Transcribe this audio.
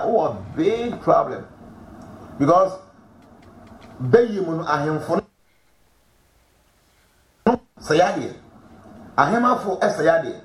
a big problem because Bayimun Ahemfon Sayadi Ahema for Sayadi.